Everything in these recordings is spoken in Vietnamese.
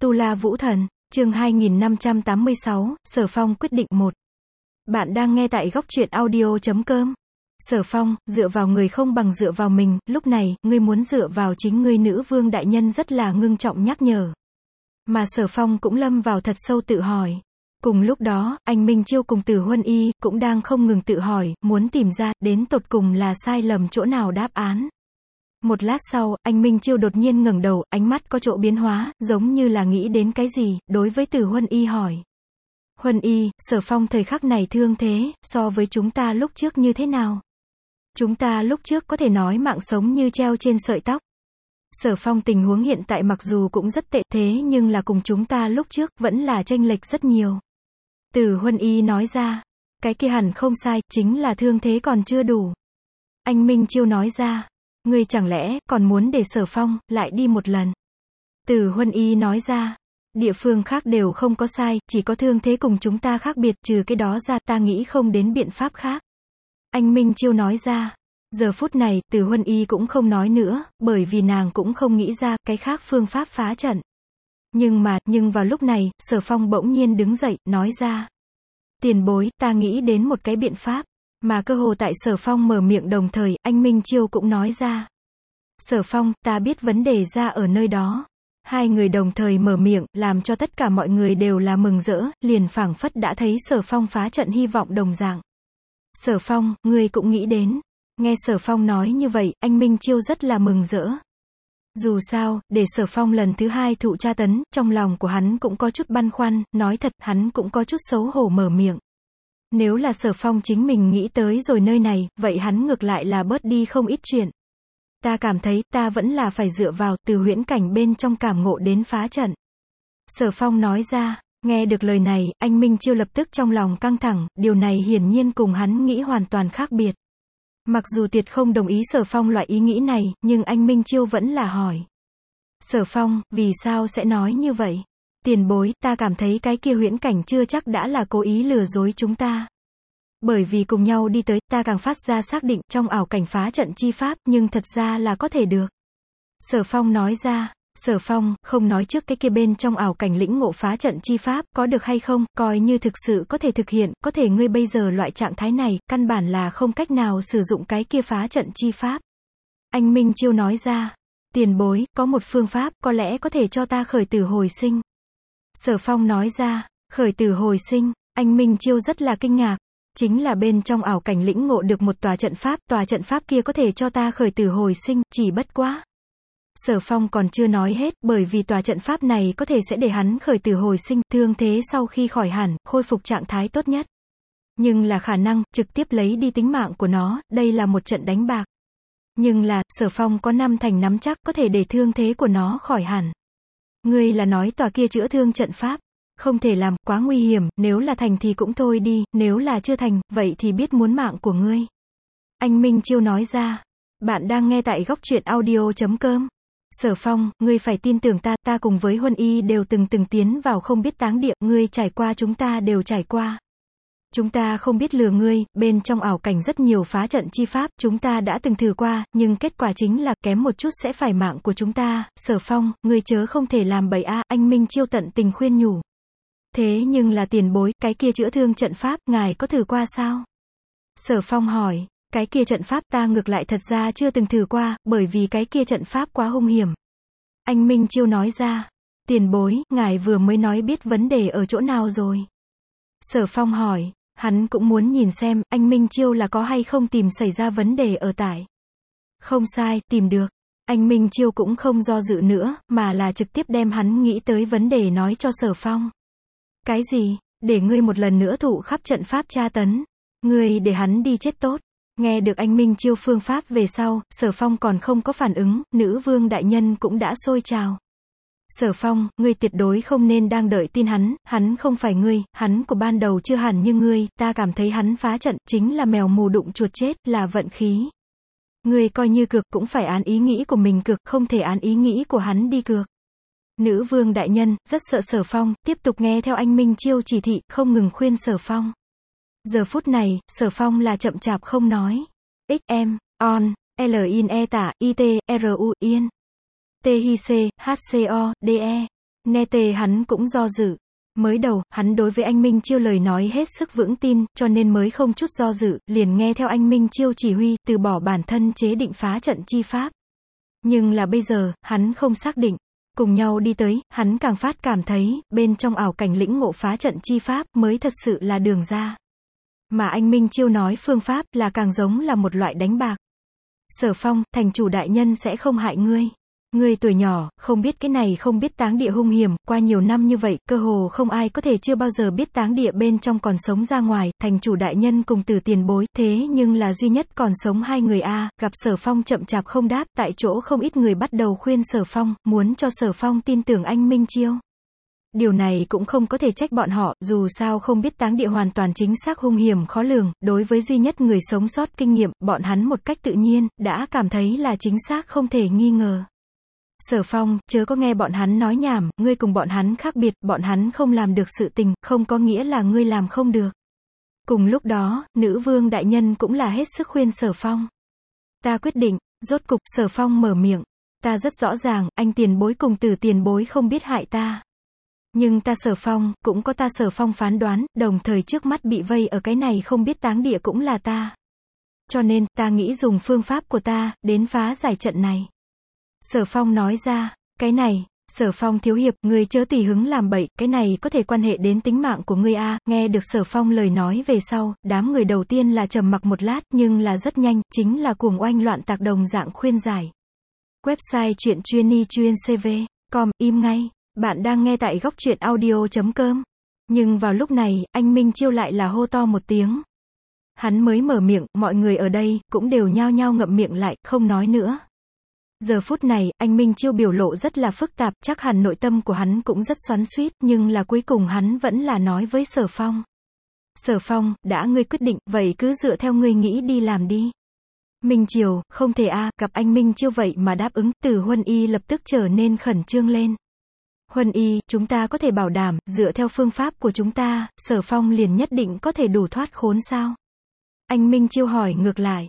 Tu La Vũ Thần, chương 2586, Sở Phong quyết định 1. Bạn đang nghe tại góc truyện audio.com. Sở Phong, dựa vào người không bằng dựa vào mình, lúc này, ngươi muốn dựa vào chính ngươi. Nữ vương đại nhân rất là ngưng trọng nhắc nhở. Mà Sở Phong cũng lâm vào thật sâu tự hỏi. Cùng lúc đó, anh Minh Chiêu cùng Từ Huân Y, cũng đang không ngừng tự hỏi, muốn tìm ra, đến tột cùng là sai lầm chỗ nào đáp án. Một lát sau, anh Minh Chiêu đột nhiên ngẩng đầu, ánh mắt có chỗ biến hóa, giống như là nghĩ đến cái gì, đối với Từ Huân Y hỏi. Huân Y, Sở Phong thời khắc này thương thế, so với chúng ta lúc trước như thế nào? Chúng ta lúc trước có thể nói mạng sống như treo trên sợi tóc. Sở Phong tình huống hiện tại mặc dù cũng rất tệ thế nhưng là cùng chúng ta lúc trước, vẫn là chênh lệch rất nhiều. Từ Huân Y nói ra, cái kia hẳn không sai, chính là thương thế còn chưa đủ. Anh Minh Chiêu nói ra, ngươi chẳng lẽ còn muốn để Sở Phong lại đi một lần? Từ Huân Y nói ra, địa phương khác đều không có sai, chỉ có thương thế cùng chúng ta khác biệt, trừ cái đó ra ta nghĩ không đến biện pháp khác. Anh Minh Chiêu nói ra, giờ phút này, Từ Huân Y cũng không nói nữa, bởi vì nàng cũng không nghĩ ra cái khác phương pháp phá trận. Nhưng vào lúc này, Sở Phong bỗng nhiên đứng dậy, nói ra, tiền bối, ta nghĩ đến một cái biện pháp. Mà cơ hồ tại Sở Phong mở miệng đồng thời, anh Minh Chiêu cũng nói ra. Sở Phong, ta biết vấn đề ra ở nơi đó. Hai người đồng thời mở miệng, làm cho tất cả mọi người đều là mừng rỡ, liền phảng phất đã thấy Sở Phong phá trận hy vọng đồng dạng. Sở Phong, ngươi cũng nghĩ đến. Nghe Sở Phong nói như vậy, anh Minh Chiêu rất là mừng rỡ. Dù sao, để Sở Phong lần thứ hai thụ tra tấn, trong lòng của hắn cũng có chút băn khoăn, nói thật, hắn cũng có chút xấu hổ mở miệng. Nếu là Sở Phong chính mình nghĩ tới rồi nơi này, vậy hắn ngược lại là bớt đi không ít chuyện. Ta cảm thấy, ta vẫn là phải dựa vào, từ huyễn cảnh bên trong cảm ngộ đến phá trận. Sở Phong nói ra, nghe được lời này, anh Minh Chiêu lập tức trong lòng căng thẳng, điều này hiển nhiên cùng hắn nghĩ hoàn toàn khác biệt. Mặc dù tuyệt không đồng ý Sở Phong loại ý nghĩ này, nhưng anh Minh Chiêu vẫn là hỏi. Sở Phong, vì sao sẽ nói như vậy? Tiền bối, ta cảm thấy cái kia huyễn cảnh chưa chắc đã là cố ý lừa dối chúng ta. Bởi vì cùng nhau đi tới, ta càng phát ra xác định trong ảo cảnh phá trận chi pháp, nhưng thật ra là có thể được. Sở Phong nói ra, Sở Phong, không nói trước cái kia bên trong ảo cảnh lĩnh ngộ phá trận chi pháp, có được hay không, coi như thực sự có thể thực hiện, có thể ngươi bây giờ loại trạng thái này, căn bản là không cách nào sử dụng cái kia phá trận chi pháp. Anh Minh Chiêu nói ra, tiền bối, có một phương pháp, có lẽ có thể cho ta khởi tử hồi sinh. Sở Phong nói ra, khởi tử hồi sinh, anh Minh Chiêu rất là kinh ngạc. Chính là bên trong ảo cảnh lĩnh ngộ được một tòa trận pháp kia có thể cho ta khởi tử hồi sinh, chỉ bất quá. Sở Phong còn chưa nói hết, bởi vì tòa trận pháp này có thể sẽ để hắn khởi tử hồi sinh, thương thế sau khi khỏi hẳn, khôi phục trạng thái tốt nhất. Nhưng là khả năng, trực tiếp lấy đi tính mạng của nó, đây là một trận đánh bạc. Nhưng là, Sở Phong có 5 thành nắm chắc có thể để thương thế của nó khỏi hẳn. Ngươi là nói tòa kia chữa thương trận pháp. Không thể làm, quá nguy hiểm, nếu là thành thì cũng thôi đi, nếu là chưa thành, vậy thì biết muốn mạng của ngươi. Anh Minh Chiêu nói ra, bạn đang nghe tại góc truyện audio.com. Sở Phong, ngươi phải tin tưởng ta cùng với Huân Y đều từng tiến vào không biết táng địa, ngươi trải qua chúng ta đều trải qua. Chúng ta không biết lừa ngươi, bên trong ảo cảnh rất nhiều phá trận chi pháp, chúng ta đã từng thử qua, nhưng kết quả chính là kém một chút sẽ phải mạng của chúng ta. Sở Phong, ngươi chớ không thể làm bậy a, anh Minh Chiêu tận tình khuyên nhủ. Thế nhưng là tiền bối, cái kia chữa thương trận pháp, ngài có thử qua sao? Sở Phong hỏi, cái kia trận pháp ta ngược lại thật ra chưa từng thử qua, bởi vì cái kia trận pháp quá hung hiểm. Anh Minh Chiêu nói ra, tiền bối, ngài vừa mới nói biết vấn đề ở chỗ nào rồi? Sở Phong hỏi, hắn cũng muốn nhìn xem, anh Minh Chiêu là có hay không tìm xảy ra vấn đề ở tại. Không sai, tìm được. Anh Minh Chiêu cũng không do dự nữa, mà là trực tiếp đem hắn nghĩ tới vấn đề nói cho Sở Phong. Cái gì? Để ngươi một lần nữa thụ khắp trận pháp tra tấn. Ngươi để hắn đi chết tốt. Nghe được anh Minh Chiêu phương pháp về sau, Sở Phong còn không có phản ứng, nữ vương đại nhân cũng đã sôi trào. Sở Phong, ngươi tuyệt đối không nên đang đợi tin hắn không phải ngươi, hắn của ban đầu chưa hẳn như ngươi, ta cảm thấy hắn phá trận, chính là mèo mù đụng chuột chết, là vận khí. Ngươi coi như cược cũng phải án ý nghĩ của mình cược, không thể án ý nghĩ của hắn đi cược. Nữ vương đại nhân, rất sợ Sở Phong, tiếp tục nghe theo anh Minh Chiêu chỉ thị, không ngừng khuyên Sở Phong. Giờ phút này, Sở Phong là chậm chạp không nói. XM, on, LINE tả, IT, RU, IN. THC, HCO, DE. Nghe tề hắn cũng do dự. Mới đầu, hắn đối với anh Minh Chiêu lời nói hết sức vững tin, cho nên mới không chút do dự, liền nghe theo anh Minh Chiêu chỉ huy, từ bỏ bản thân chế định phá trận chi pháp. Nhưng là bây giờ, hắn không xác định. Cùng nhau đi tới, hắn càng phát cảm thấy, bên trong ảo cảnh lĩnh ngộ phá trận chi pháp, mới thật sự là đường ra. Mà anh Minh Chiêu nói phương pháp, là càng giống là một loại đánh bạc. Sở Phong, thành chủ đại nhân sẽ không hại ngươi. Ngươi tuổi nhỏ, không biết cái này không biết táng địa hung hiểm, qua nhiều năm như vậy, cơ hồ không ai có thể chưa bao giờ biết táng địa bên trong còn sống ra ngoài, thành chủ đại nhân cùng Tử tiền bối, thế nhưng là duy nhất còn sống hai người a. Gặp Sở Phong chậm chạp không đáp, tại chỗ không ít người bắt đầu khuyên Sở Phong, muốn cho Sở Phong tin tưởng anh Minh Chiêu. Điều này cũng không có thể trách bọn họ, dù sao không biết táng địa hoàn toàn chính xác hung hiểm khó lường, đối với duy nhất người sống sót kinh nghiệm, bọn hắn một cách tự nhiên, đã cảm thấy là chính xác không thể nghi ngờ. Sở Phong, chớ có nghe bọn hắn nói nhảm, ngươi cùng bọn hắn khác biệt, bọn hắn không làm được sự tình, không có nghĩa là ngươi làm không được. Cùng lúc đó, nữ vương đại nhân cũng là hết sức khuyên Sở Phong. Ta quyết định, rốt cục, Sở Phong mở miệng. Ta rất rõ ràng, anh tiền bối cùng Tử tiền bối không biết hại ta. Nhưng ta Sở Phong, cũng có ta Sở Phong phán đoán, đồng thời trước mắt bị vây ở cái này không biết táng địa cũng là ta. Cho nên, ta nghĩ dùng phương pháp của ta, đến phá giải trận này. Sở Phong nói ra, cái này, Sở Phong thiếu hiệp, ngươi chớ tùy hứng làm bậy, cái này có thể quan hệ đến tính mạng của ngươi a. Nghe được Sở Phong lời nói về sau, đám người đầu tiên là trầm mặc một lát, nhưng là rất nhanh, chính là cuồng oanh loạn tạc đồng dạng khuyên giải. Website truyện chuyên cv.com, im ngay, bạn đang nghe tại góc truyện audio.com. Nhưng vào lúc này, anh Minh Chiêu lại là hô to một tiếng. Hắn mới mở miệng, mọi người ở đây, cũng đều nhao nhao ngậm miệng lại, không nói nữa. Giờ phút này, anh Minh Chiêu biểu lộ rất là phức tạp, chắc hẳn nội tâm của hắn cũng rất xoắn xuýt, nhưng là cuối cùng hắn vẫn là nói với Sở Phong. Sở Phong, đã ngươi quyết định, vậy cứ dựa theo ngươi nghĩ đi làm đi. Minh Chiêu, không thể a. Gặp anh Minh Chiêu vậy mà đáp ứng, Từ Huân Y lập tức trở nên khẩn trương lên. Huân Y, chúng ta có thể bảo đảm, dựa theo phương pháp của chúng ta, Sở Phong liền nhất định có thể đủ thoát khốn sao? Anh Minh Chiêu hỏi ngược lại.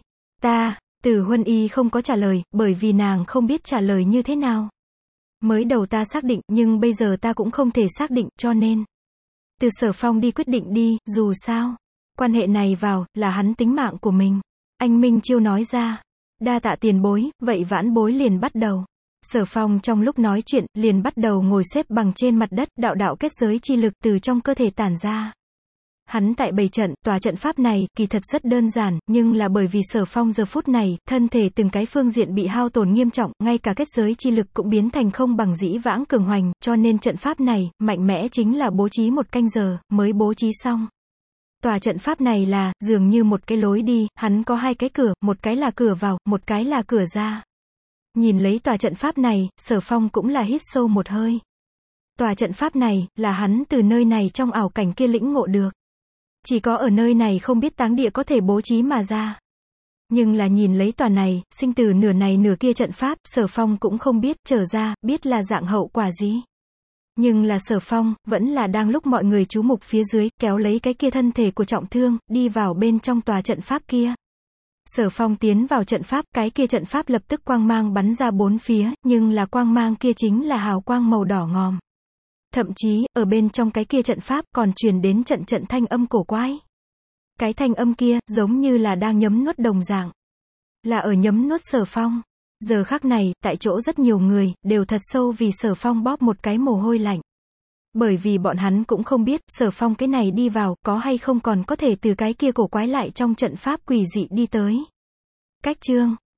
Từ Huân Y không có trả lời, bởi vì nàng không biết trả lời như thế nào. Mới đầu ta xác định, nhưng bây giờ ta cũng không thể xác định, cho nên. Từ Sở Phong đi quyết định đi, dù sao. Quan hệ này vào, là hắn tính mạng của mình. Anh Minh Chiêu nói ra. Đa tạ tiền bối, vậy vãn bối liền bắt đầu. Sở Phong trong lúc nói chuyện, liền bắt đầu ngồi xếp bằng trên mặt đất, đạo đạo kết giới chi lực từ trong cơ thể tản ra. Hắn tại bày trận, tòa trận pháp này, kỳ thật rất đơn giản, nhưng là bởi vì Sở Phong giờ phút này, thân thể từng cái phương diện bị hao tổn nghiêm trọng, ngay cả kết giới chi lực cũng biến thành không bằng dĩ vãng cường hoành, cho nên trận pháp này, mạnh mẽ chính là bố trí 1 canh giờ, mới bố trí xong. Tòa trận pháp này là, dường như một cái lối đi, hắn có 2 cái cửa, một cái là cửa vào, một cái là cửa ra. Nhìn lấy tòa trận pháp này, Sở Phong cũng là hít sâu một hơi. Tòa trận pháp này, là hắn từ nơi này trong ảo cảnh kia lĩnh ngộ được. Chỉ có ở nơi này không biết táng địa có thể bố trí mà ra. Nhưng là nhìn lấy tòa này, sinh từ nửa này nửa kia trận pháp, Sở Phong cũng không biết, trở ra, biết là dạng hậu quả gì. Nhưng là Sở Phong, vẫn là đang lúc mọi người chú mục phía dưới, kéo lấy cái kia thân thể của trọng thương, đi vào bên trong tòa trận pháp kia. Sở Phong tiến vào trận pháp, cái kia trận pháp lập tức quang mang bắn ra 4 phía, nhưng là quang mang kia chính là hào quang màu đỏ ngòm. Thậm chí, ở bên trong cái kia trận pháp còn truyền đến trận trận thanh âm cổ quái. Cái thanh âm kia, giống như là đang nhấm nuốt đồng dạng. Là ở nhấm nuốt Sở Phong. Giờ khắc này, tại chỗ rất nhiều người, đều thật sâu vì Sở Phong bóp một cái mồ hôi lạnh. Bởi vì bọn hắn cũng không biết, Sở Phong cái này đi vào, có hay không còn có thể từ cái kia cổ quái lại trong trận pháp quỷ dị đi tới. Cách chương